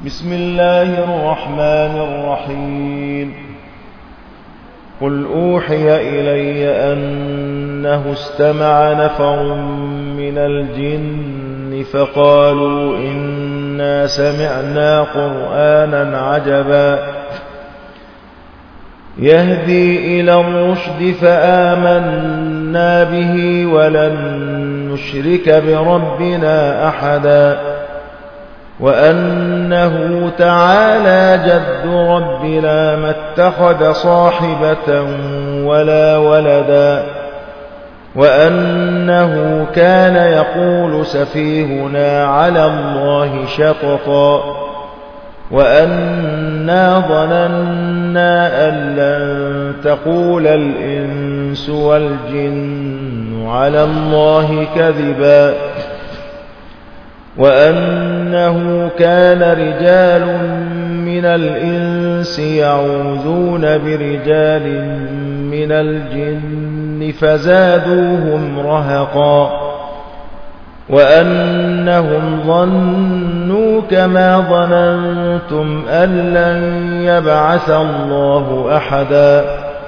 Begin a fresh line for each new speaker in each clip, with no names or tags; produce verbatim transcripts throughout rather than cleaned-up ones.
بسم الله الرحمن الرحيم قل أوحي إلي أنه استمع نفر من الجن فقالوا إنا سمعنا قرآنا عجبا يهدي إلى الرشد فآمنا به ولن نشرك بربنا أحدا وأنه تعالى جد ربنا ما اتخذ صاحبة ولا ولدا وأنه كان يقول سفيهنا على الله شططا وأنا ظننا أن لن تقول الإنس والجن على الله كذبا وأنه كان رجال من الإنس يعوذون برجال من الجن فزادوهم رهقا وأنهم ظنوا كما ظننتم أن لن يبعث الله أحدا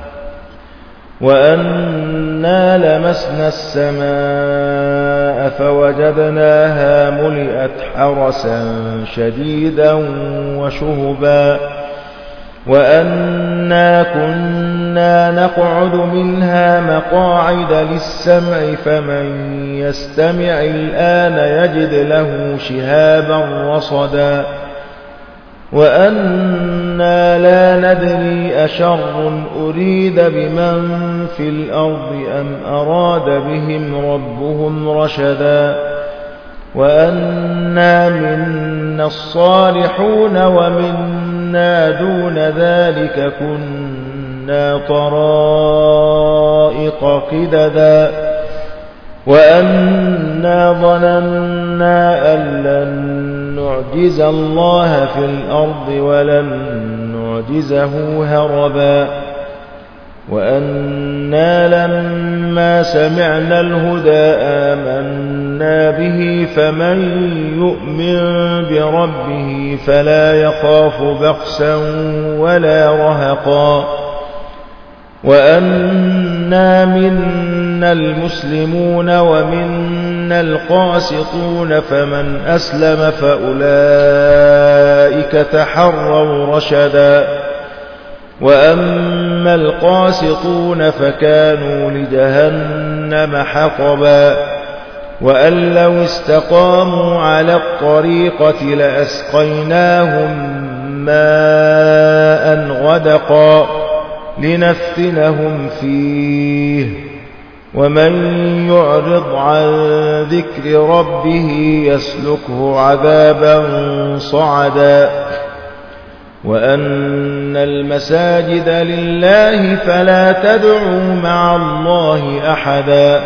وأنا لمسنا السماء فوجدناها ملئت حرسا شديدا وشهبا وأنا كنا نقعد منها مقاعد للسمع فمن يستمع الآن يجد له شهابا رصدا وأنا لا ندري أشر أريد بمن في الأرض أم أراد بهم ربهم رشدا وأنا منا الصالحون ومنا دون ذلك كنا طرائق قددا وأنا ظننا أن لن نعجز الله في الأرض ولن نعجزه هربا وأنا لما سمعنا الهدى آمنا به فمن يؤمن بربه فلا يخاف بخسا ولا رهقا وأنا منا المسلمون ومنا القاسطون فمن أسلم فأولئك تحروا رشدا وأما القاسطون فكانوا لجهنم حطبا وأن لو استقاموا على الطريقة لأسقيناهم ماء غدقا لنفتنهم فيه ومن يعرض عن ذكر ربه يسلكه عذابا صعدا وأن المساجد لله فلا تدعوا مع الله أحدا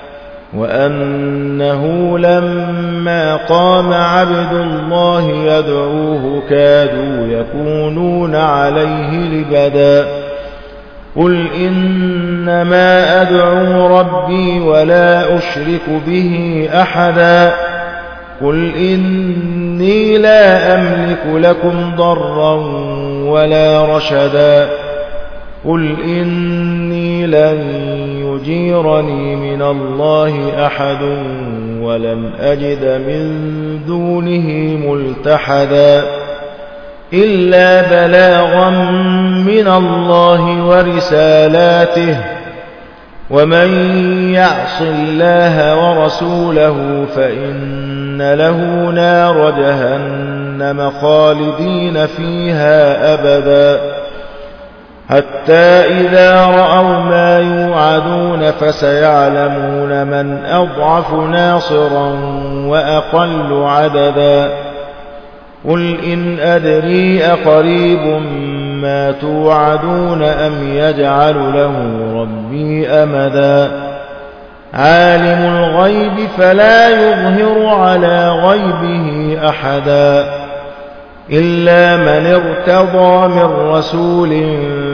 وأنه لما قام عبد الله يدعوه كادوا يكونون عليه لبدا قل إنما أدعو ربي ولا أشرك به أحدا قل إني لا أملك لكم ضرا ولا رشدا قل إني لن يجيرني من الله أحد ولن أجد من دونه ملتحدا إلا بلاغا من الله ورسالاته ومن يعص الله ورسوله فإن له نار جهنم خالدين فيها أبدا حتى إذا رأوا ما يوعدون فسيعلمون من أضعف ناصرا وأقل عددا قل إن أدري أقريب ما توعدون أم يجعل له ربي أمدا عالم الغيب فلا يظهر على غيبه أحدا إلا من ارتضى من رسول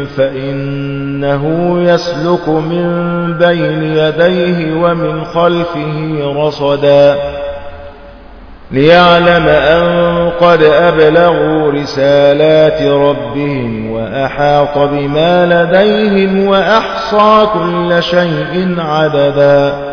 فإنه يسلك من بين يديه ومن خلفه رصدا ليعلم أن قد أبلغوا رسالات ربهم وأحاط بما لديهم وأحصى كل شيء عددا